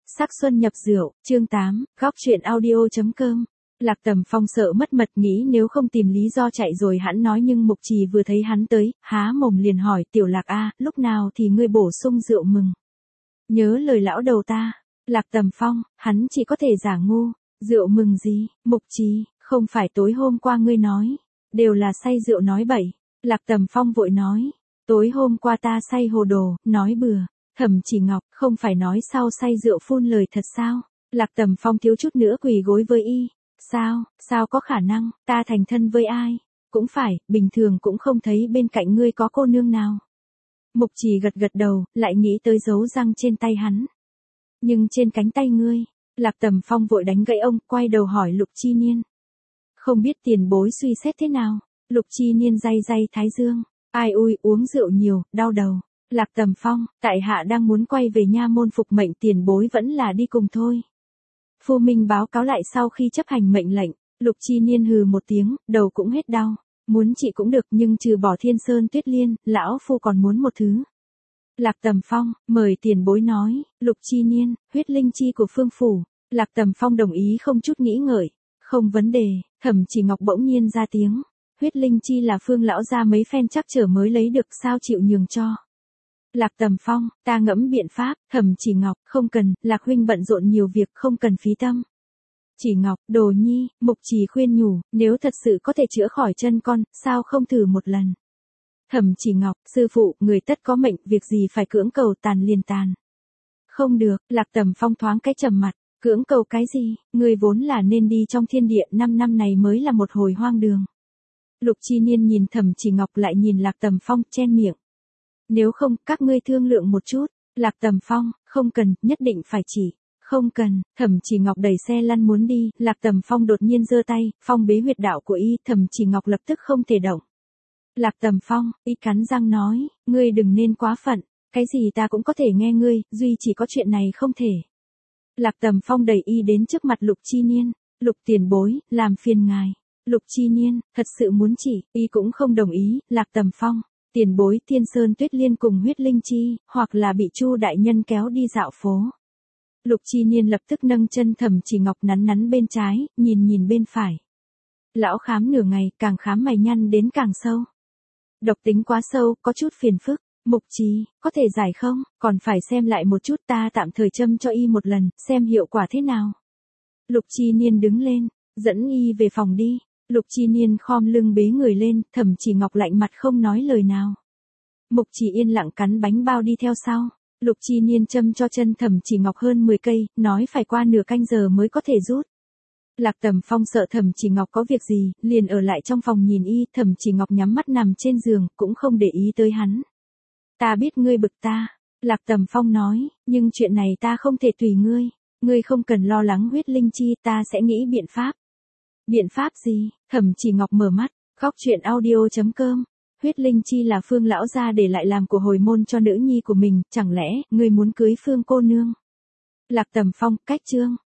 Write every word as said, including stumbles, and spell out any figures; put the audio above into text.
Sắc xuân nhập rượu, chương tám, góc truyện audio.com. Lạc Tầm Phong sợ mất mật nghĩ nếu không tìm lý do chạy rồi hắn nói nhưng Mục Trì vừa thấy hắn tới, há mồm liền hỏi Tiểu Lạc a, lúc nào thì ngươi bổ sung rượu mừng. Nhớ lời lão đầu ta. Lạc Tầm Phong, hắn chỉ có thể giả ngu, rượu mừng gì, Mục Trì, không phải tối hôm qua ngươi nói, đều là say rượu nói bậy. Lạc Tầm Phong vội nói, tối hôm qua ta say hồ đồ, nói bừa. Thẩm Chỉ Ngọc, không phải nói sau say rượu phun lời thật sao? Lạc Tầm Phong thiếu chút nữa quỳ gối với y. Sao, sao có khả năng, ta thành thân với ai? Cũng phải, bình thường cũng không thấy bên cạnh ngươi có cô nương nào. Mục Trì gật gật đầu, lại nghĩ tới dấu răng trên tay hắn. Nhưng trên cánh tay ngươi, Lạc Tầm Phong vội đánh gãy ông, quay đầu hỏi Lục Chi Niên. Không biết tiền bối suy xét thế nào? Lục Chi Niên day day thái dương. Ai ui, uống rượu nhiều, đau đầu. Lạc Tầm Phong, tại hạ đang muốn quay về nha môn phục mệnh, tiền bối vẫn là đi cùng thôi. Phu Minh báo cáo lại sau khi chấp hành mệnh lệnh, Lục Chi Niên hừ một tiếng, đầu cũng hết đau. Muốn trị cũng được nhưng trừ bỏ Thiên Sơn Tuyết Liên, lão phu còn muốn một thứ. Lạc Tầm Phong, mời tiền bối nói. Lục Chi Niên, huyết linh chi của Phương phủ. Lạc Tầm Phong đồng ý không chút nghĩ ngợi. Không vấn đề. Thẩm Chỉ Ngọc bỗng nhiên ra tiếng. Huyết linh chi là Phương lão gia mấy phen chắc trở mới lấy được, sao chịu nhường cho. Lạc Tầm Phong, ta ngẫm biện pháp. Thẩm Chỉ Ngọc, không cần, Lạc huynh bận rộn nhiều việc, không cần phí tâm. Chỉ Ngọc, đồ nhi, Mục Trì khuyên nhủ, nếu thật sự có thể chữa khỏi chân con, sao không thử một lần. Thẩm Chỉ Ngọc, sư phụ, người tất có mệnh, việc gì phải cưỡng cầu, tàn liền tàn. Không được, Lạc Tầm Phong thoáng cái trầm mặt, cưỡng cầu cái gì, người vốn là nên đi trong thiên địa, năm năm này mới là một hồi hoang đường. Lục Chi Niên nhìn Thẩm Chỉ Ngọc lại nhìn Lạc Tầm Phong, chen miệng. Nếu không, các ngươi thương lượng một chút. Lạc Tầm Phong, không cần, nhất định phải chỉ. Không cần. Thẩm Chỉ Ngọc đẩy xe lăn muốn đi, Lạc Tầm Phong đột nhiên giơ tay, phong bế huyệt đạo của y, Thẩm Chỉ Ngọc lập tức không thể động. Lạc Tầm Phong, y cắn răng nói, ngươi đừng nên quá phận, cái gì ta cũng có thể nghe ngươi, duy chỉ có chuyện này không thể. Lạc Tầm Phong đẩy y đến trước mặt Lục Chi Niên, Lục tiền bối, làm phiền ngài. Lục Chi Niên, thật sự muốn chỉ, y cũng không đồng ý. Lạc Tầm Phong, tiền bối Thiên Sơn Tuyết Liên cùng huyết linh chi, hoặc là bị Chu đại nhân kéo đi dạo phố. Lục Chi Niên lập tức nâng chân Thẩm Chỉ Ngọc nắn nắn bên trái, nhìn nhìn bên phải. Lão khám nửa ngày, càng khám mày nhăn đến càng sâu. Độc tính quá sâu, có chút phiền phức. Mục Trì, có thể giải không? Còn phải xem lại một chút, ta tạm thời châm cho y một lần, xem hiệu quả thế nào. Lục Chi Niên đứng lên, dẫn y về phòng đi. Lục Chi Niên khom lưng bế người lên, Thẩm Chỉ Ngọc lạnh mặt không nói lời nào. Mục Trì yên lặng cắn bánh bao đi theo sau. Lục Chi Niên châm cho chân Thẩm Chỉ Ngọc hơn mười cây, nói phải qua nửa canh giờ mới có thể rút. Lạc Tầm Phong sợ Thẩm Chỉ Ngọc có việc gì, liền ở lại trong phòng nhìn y, Thẩm Chỉ Ngọc nhắm mắt nằm trên giường, cũng không để ý tới hắn. Ta biết ngươi bực ta, Lạc Tầm Phong nói, nhưng chuyện này ta không thể tùy ngươi, ngươi không cần lo lắng huyết linh chi, ta sẽ nghĩ biện pháp. Biện pháp gì? Thẩm Chỉ Ngọc mở mắt, góc truyện audio.com. Huyết linh chi là Phương lão gia để lại làm của hồi môn cho nữ nhi của mình, chẳng lẽ, ngươi muốn cưới Phương cô nương? Lạc Tầm Phong, cách chương.